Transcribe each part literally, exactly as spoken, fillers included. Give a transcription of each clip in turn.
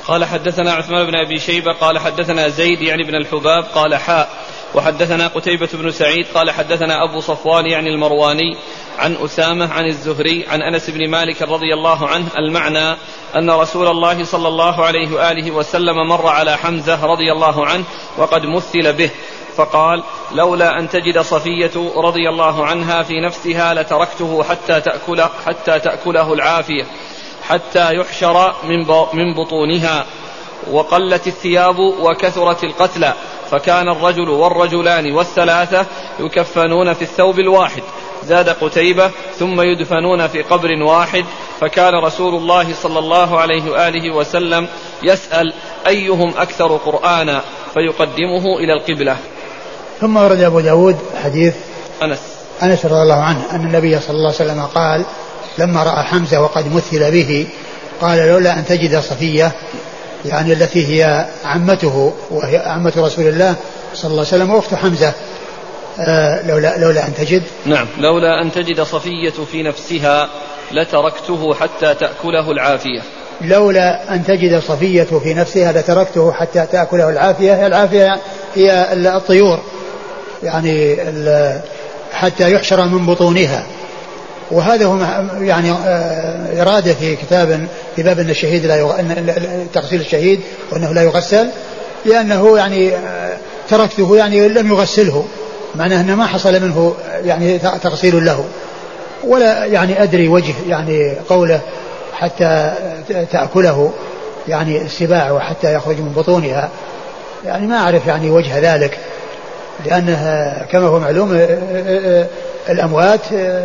قال حدثنا عثمان بن أبي شيبة قال حدثنا زيد يعني بن الحباب قال حاء وحدثنا قتيبة بن سعيد قال حدثنا أبو صفوان يعني المرواني عن أسامة عن الزهري عن أنس بن مالك رضي الله عنه المعنى أن رسول الله صلى الله عليه وآله وسلم مر على حمزة رضي الله عنه وقد مثل به فقال لولا أن تجد صفية رضي الله عنها في نفسها لتركته حتى تأكل حتى تأكله العافية حتى يحشر من بطونها وقلت الثياب وكثرت القتلى فكان الرجل والرجلان والثلاثة يكفنون في الثوب الواحد. زاد قتيبة ثم يدفنون في قبر واحد فكان رسول الله صلى الله عليه وآله وسلم يسأل أيهم أكثر قرآنا فيقدمه إلى القبلة. ثم ورد أبو داود حديث أنس أنس رضي الله عنه أن النبي صلى الله عليه وسلم قال لما رأى حمزة وقد مثل به قال لولا أن تجد صفية يعني التي هي عمته وهي عمة رسول الله صلى الله عليه وسلم وأخت حمزة آه لولا, لولا أن تجد نعم لولا أن تجد صفية في نفسها لتركته حتى تأكله العافية. لولا أن تجد صفية في نفسها لتركته حتى تأكله العافية. العافية هي الطيور يعني حتى يحشر من بطونها. وهذا هو يعني إرادة في كتاب في باب أن الشهيد لا يغ... تغسيل الشهيد وأنه لا يغسل لأنه يعني تركته يعني لم يغسله معناه أنه ما حصل منه يعني تغسيل له ولا يعني أدري وجه يعني قوله حتى تأكله يعني السباع وحتى يخرج من بطونها يعني ما أعرف يعني وجه ذلك لأنها كما هو معلوم الأموات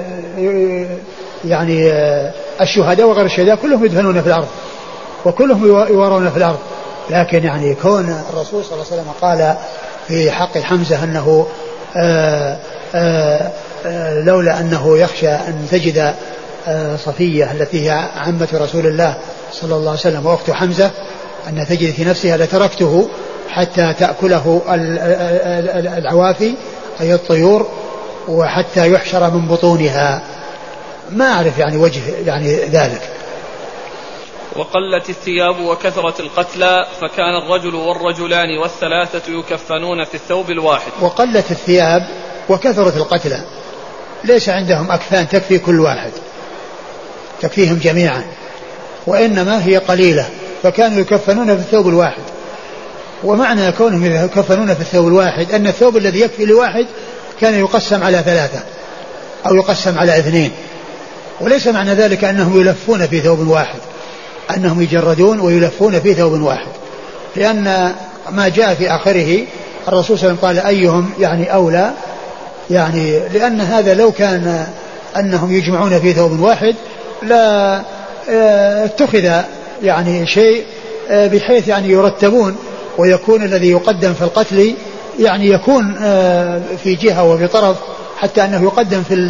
يعني الشهداء وغير الشهداء كلهم يدفنون في الأرض وكلهم يورون في الأرض لكن يعني كون الرسول صلى الله عليه وسلم قال في حق حمزة أنه آآ آآ لولا أنه يخشى أن تجد صفية التي هي عمة رسول الله صلى الله عليه وسلم وأخت حمزة أن تجد في نفسها لتركته حتى تأكله العوافي أي الطيور وحتى يحشر من بطونها ما أعرف يعني وجه يعني ذلك. وقلت الثياب وكثرت القتلى فكان الرجل والرجلان والثلاثة يكفنون في الثوب الواحد. وقلت الثياب وكثرت القتلى ليس عندهم أكفان تكفي كل واحد تكفيهم جميعا وإنما هي قليلة فكانوا يكفنون في الثوب الواحد. ومعنى كونهم يكفنون في الثوب الواحد أن الثوب الذي يكفي لواحد كان يقسم على ثلاثة أو يقسم على اثنين وليس معنى ذلك أنهم يلفون في ثوب واحد أنهم يجردون ويلفون في ثوب واحد لأن ما جاء في آخره الرسول صلى الله عليه وسلم قال أيهم يعني أولى يعني لأن هذا لو كان أنهم يجمعون في ثوب واحد لا اتخذ يعني شيء بحيث يعني يرتبون ويكون الذي يقدم في القتل يعني يكون في جهة وفي طرف حتى أنه يقدم في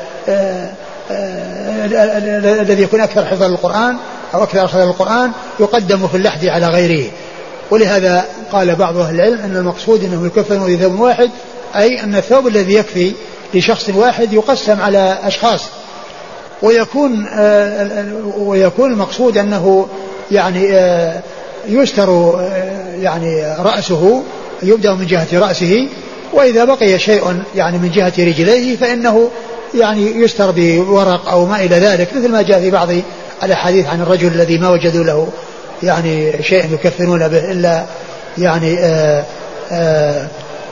الذي يكون أكثر حفظا للقرآن أو أكثر حفظا للقرآن يقدم في اللحد على غيره. ولهذا قال بعض أهل العلم أن المقصود أنه يكفن في ثوب واحد أي أن الثوب الذي يكفي لشخص واحد يقسم على أشخاص ويكون ويكون المقصود أنه يعني يستر يعني رأسه يبدأ من جهة رأسه وإذا بقي شيء يعني من جهة رجليه فإنه يعني يستر بورق أو ما إلى ذلك مثل ما جاء في بعض الأحاديث عن الرجل الذي ما وجدوا له يعني شيء يكفنون به إلا يعني آآ آآ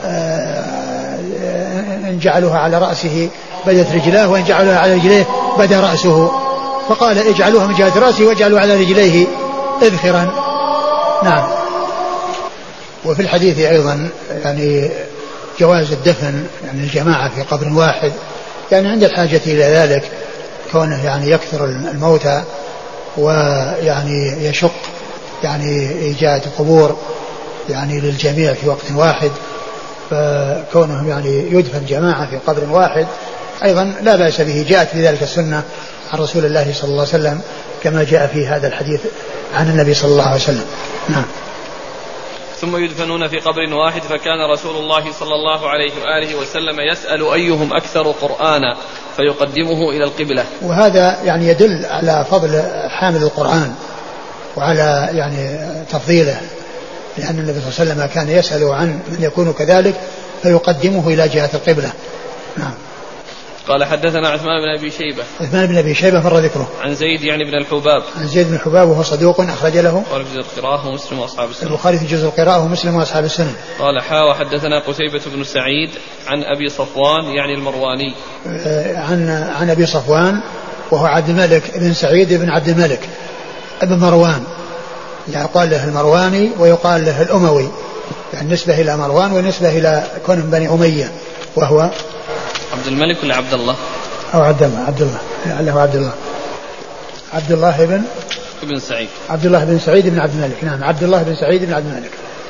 إن جعلوها على رأسه بدت رجلاه وإن جعلوها على رجليه بدا رأسه فقال اجعلوها من جهة رأسه واجعلوا على رجليه اذخرا. نعم. وفي الحديث أيضا يعني جواز الدفن يعني الجماعة في قبر واحد يعني عند الحاجة إلى ذلك كونه يعني يكثر الموتى ويعني يشق يعني إيجاد قبور يعني للجميع في وقت واحد فكونهم يعني يدفن جماعة في قبر واحد أيضا لا بأس به جاءت في ذلك السنة عن رسول الله صلى الله عليه وسلم كما جاء في هذا الحديث عن النبي صلى الله عليه وسلم. نعم. ثم يدفنون في قبر واحد فكان رسول الله صلى الله عليه وآله وسلم يسأل أيهم أكثر قرآنا فيقدمه إلى القبلة. وهذا يعني يدل على فضل حامل القرآن وعلى يعني تفضيله، لأن النبي صلى الله عليه وسلم كان يسأل عن من يكون كذلك فيقدمه إلى جهة القبلة. نعم. قال حدثنا عثمان بن أبي شيبة. عثمان بن أبي شيبة مر ذكره. عن زيد يعني بن الحباب. عن زيد بن الحباب وهو صدوق أخرج له البخاري في جزء القراءة ومسلم وأصحاب السنن. البخاري في جزء القراءة ومسلم وأصحاب السنن. قال حا وحدثنا قتيبة بن سعيد عن أبي صفوان يعني المرواني. عن عن أبي صفوان وهو عبد الملك بن سعيد بن عبد الملك ابن مروان، يقال له المرواني ويقال له الأموي، يعني نسبة إلى مروان ونسبة إلى كون بني أمية، وهو عبد الملك ولا عبد الله؟ أو عبد الله عبد الله لعله عبد الله عبد الله بن ابن سعيد عبد الله بن سعيد بن عبد الملك. نعم عبد الله بن سعيد بن عبد الملك.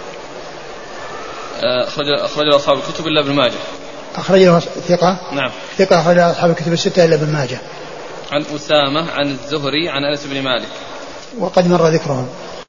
أخرج أخرج أصحاب الكتب إلا ابن ماجه. أخرج له ثقة. نعم. ثقة أخرج أصحاب الكتب الستة إلا ابن ماجه. عن أسامة عن الزهري عن أنس بن مالك. وقد مر ذكرهم.